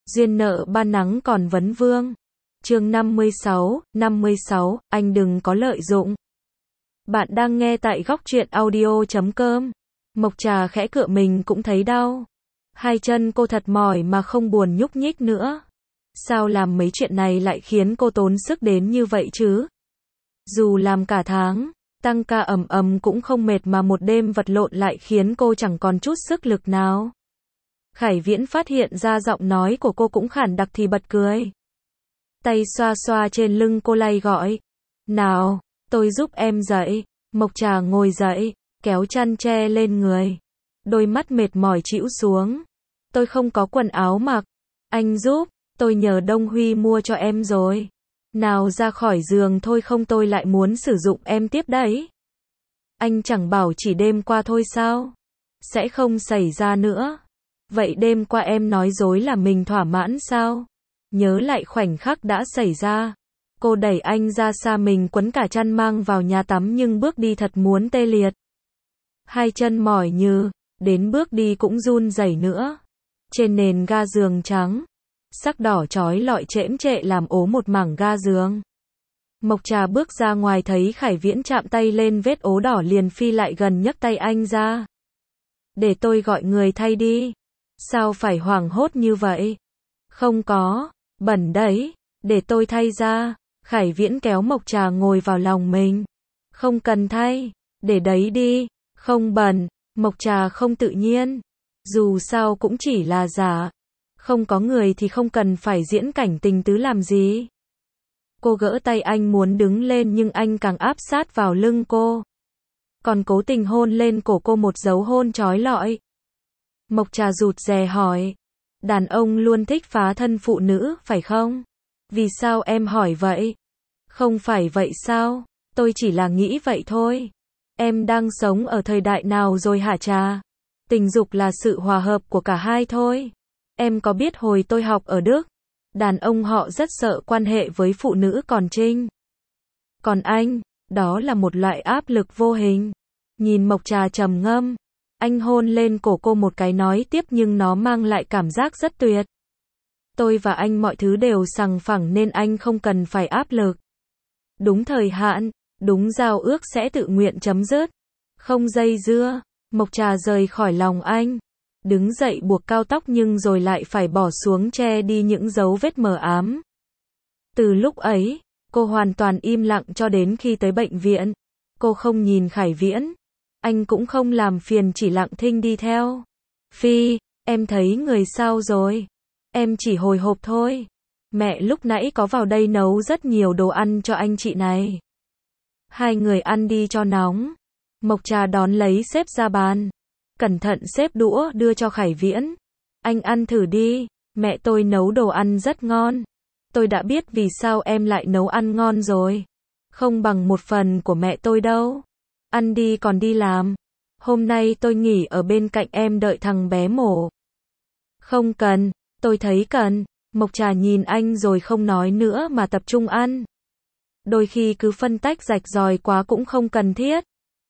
Duyên nợ ban nắng còn vấn vương. Chương 56, anh đừng có lợi dụng. Bạn đang nghe tại góc truyện audio.com. Mộc Trà khẽ cựa mình cũng thấy đau. Hai chân cô thật mỏi mà không buồn nhúc nhích nữa. Sao làm mấy chuyện này lại khiến cô tốn sức đến như vậy chứ? Dù làm cả tháng, tăng ca ầm ầm cũng không mệt mà một đêm vật lộn lại khiến cô chẳng còn chút sức lực nào. Khải Viễn phát hiện ra giọng nói của cô cũng khản đặc thì bật cười. Tay xoa xoa trên lưng cô lay gọi. Nào, tôi giúp em dậy. Mộc Trà ngồi dậy, kéo chăn che lên người. Đôi mắt mệt mỏi trĩu xuống. Tôi không có quần áo mặc. Anh giúp, tôi nhờ Đông Huy mua cho em rồi. Nào ra khỏi giường thôi không tôi lại muốn sử dụng em tiếp đấy. Anh chẳng bảo chỉ đêm qua thôi sao? Sẽ không xảy ra nữa. Vậy đêm qua em nói dối là mình thỏa mãn sao? Nhớ lại khoảnh khắc đã xảy ra. Cô đẩy anh ra xa mình quấn cả chăn mang vào nhà tắm nhưng bước đi thật muốn tê liệt. Hai chân mỏi như, đến bước đi cũng run rẩy nữa. Trên nền ga giường trắng, sắc đỏ chói lọi chễm trệ làm ố một mảng ga giường. Mộc Trà bước ra ngoài thấy Khải Viễn chạm tay lên vết ố đỏ liền phi lại gần nhấc tay anh ra. Để tôi gọi người thay đi. Sao phải hoảng hốt như vậy? Không có, bẩn đấy, để tôi thay ra. Khải Viễn kéo Mộc Trà ngồi vào lòng mình. Không cần thay, để đấy đi, không bẩn. Mộc Trà không tự nhiên. Dù sao cũng chỉ là giả. Không có người thì không cần phải diễn cảnh tình tứ làm gì. Cô gỡ tay anh muốn đứng lên nhưng anh càng áp sát vào lưng cô. Còn cố tình hôn lên cổ cô một dấu hôn chói lọi. Mộc Trà rụt rè hỏi. Đàn ông luôn thích phá thân phụ nữ, phải không? Vì sao em hỏi vậy? Không phải vậy sao? Tôi chỉ là nghĩ vậy thôi. Em đang sống ở thời đại nào rồi hả Trà? Tình dục là sự hòa hợp của cả hai thôi. Em có biết hồi tôi học ở Đức, đàn ông họ rất sợ quan hệ với phụ nữ còn trinh. Còn anh, đó là một loại áp lực vô hình. Nhìn Mộc Trà trầm ngâm, anh hôn lên cổ cô một cái nói tiếp nhưng nó mang lại cảm giác rất tuyệt. Tôi và anh mọi thứ đều sòng phẳng nên anh không cần phải áp lực. Đúng thời hạn, đúng giao ước sẽ tự nguyện chấm dứt. Không dây dưa. Mộc Trà rời khỏi lòng anh. Đứng dậy buộc cao tóc nhưng rồi lại phải bỏ xuống che đi những dấu vết mờ ám. Từ lúc ấy, cô hoàn toàn im lặng cho đến khi tới bệnh viện. Cô không nhìn Khải Viễn. Anh cũng không làm phiền chỉ lặng thinh đi theo. Phi, em thấy người sao rồi? Em chỉ hồi hộp thôi. Mẹ lúc nãy có vào đây nấu rất nhiều đồ ăn cho anh chị này. Hai người ăn đi cho nóng. Mộc Trà đón lấy xếp ra bàn. Cẩn thận xếp đũa đưa cho Khải Viễn. Anh ăn thử đi, mẹ tôi nấu đồ ăn rất ngon. Tôi đã biết vì sao em lại nấu ăn ngon rồi. Không bằng một phần của mẹ tôi đâu. Ăn đi còn đi làm. Hôm nay tôi nghỉ ở bên cạnh em đợi thằng bé mổ. Không cần, tôi thấy cần. Mộc Trà nhìn anh rồi không nói nữa mà tập trung ăn. Đôi khi cứ phân tách rạch ròi quá cũng không cần thiết.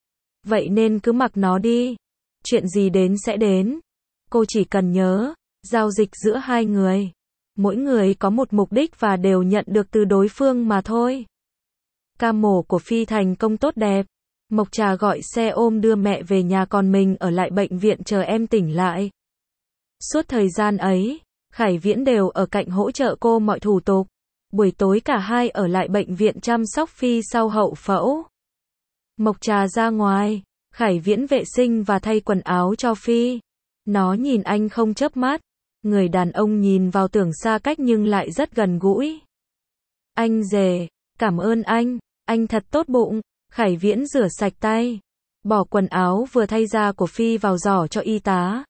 Vậy nên cứ mặc nó đi. Chuyện gì đến sẽ đến. Cô chỉ cần nhớ, giao dịch giữa hai người. Mỗi người có một mục đích và đều nhận được từ đối phương mà thôi. Ca mổ của Phi thành công tốt đẹp. Mộc Trà gọi xe ôm đưa mẹ về nhà còn mình ở lại bệnh viện chờ em tỉnh lại. Suốt thời gian ấy, Khải Viễn đều ở cạnh hỗ trợ cô mọi thủ tục. Buổi tối cả hai ở lại bệnh viện chăm sóc Phi sau hậu phẫu. Mộc Trà ra ngoài, Khải Viễn vệ sinh và thay quần áo cho Phi. Nó nhìn anh không chớp mắt. Người đàn ông nhìn vào tưởng xa cách nhưng lại rất gần gũi. Anh rể, cảm ơn anh thật tốt bụng. Khải Viễn rửa sạch tay, bỏ quần áo vừa thay ra của Phi vào giỏ cho y tá.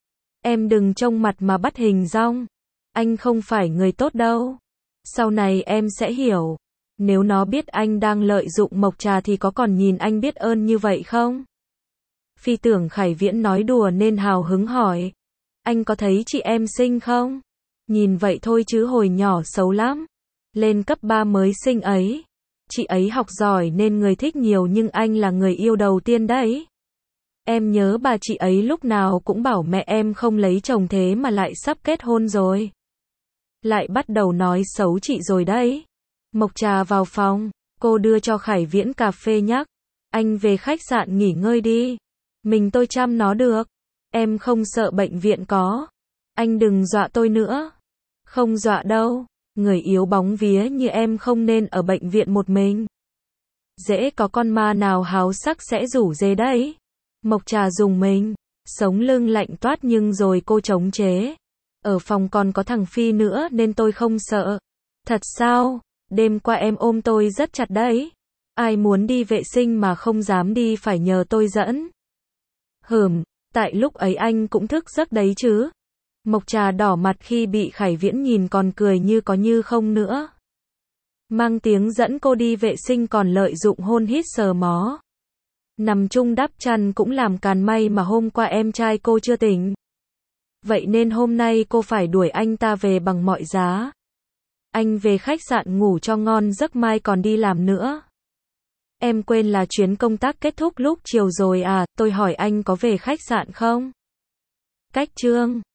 Em đừng trông mặt mà bắt hình dong. Anh không phải người tốt đâu. Sau này em sẽ hiểu. Nếu nó biết anh đang lợi dụng Mộc Trà thì có còn nhìn anh biết ơn như vậy không? Phi tưởng Khải Viễn nói đùa nên hào hứng hỏi. Anh có thấy chị em xinh không? Nhìn vậy thôi chứ hồi nhỏ xấu lắm. Lên cấp 3 mới xinh ấy. Chị ấy học giỏi nên người thích nhiều nhưng anh là người yêu đầu tiên đấy. Em nhớ bà chị ấy lúc nào cũng bảo mẹ em không lấy chồng thế mà lại sắp kết hôn rồi. Lại bắt đầu nói xấu chị rồi đấy. Mộc Trà vào phòng, cô đưa cho Khải Viễn cà phê nhắc. Anh về khách sạn nghỉ ngơi đi. Mình tôi chăm nó được. Em không sợ bệnh viện có. Anh đừng dọa tôi nữa. Không dọa đâu. Người yếu bóng vía như em không nên ở bệnh viện một mình. Dễ có con ma nào háo sắc sẽ rủ dê đấy. Mộc Trà dùng mình. Sống lưng lạnh toát nhưng rồi cô chống chế. Ở phòng còn có thằng Phi nữa nên tôi không sợ. Thật sao? Đêm qua em ôm tôi rất chặt đấy. Ai muốn đi vệ sinh mà không dám đi phải nhờ tôi dẫn. Tại lúc ấy anh cũng thức giấc đấy chứ. Mộc Trà đỏ mặt khi bị Khải Viễn nhìn còn cười như có như không nữa. Mang tiếng dẫn cô đi vệ sinh còn lợi dụng hôn hít sờ mó. Nằm chung đắp chăn cũng làm càn may mà hôm qua em trai cô chưa tỉnh. Vậy nên hôm nay cô phải đuổi anh ta về bằng mọi giá. Anh về khách sạn ngủ cho ngon giấc mai còn đi làm nữa. Em quên là chuyến công tác kết thúc lúc chiều rồi à, tôi hỏi anh có về khách sạn không? Cách chương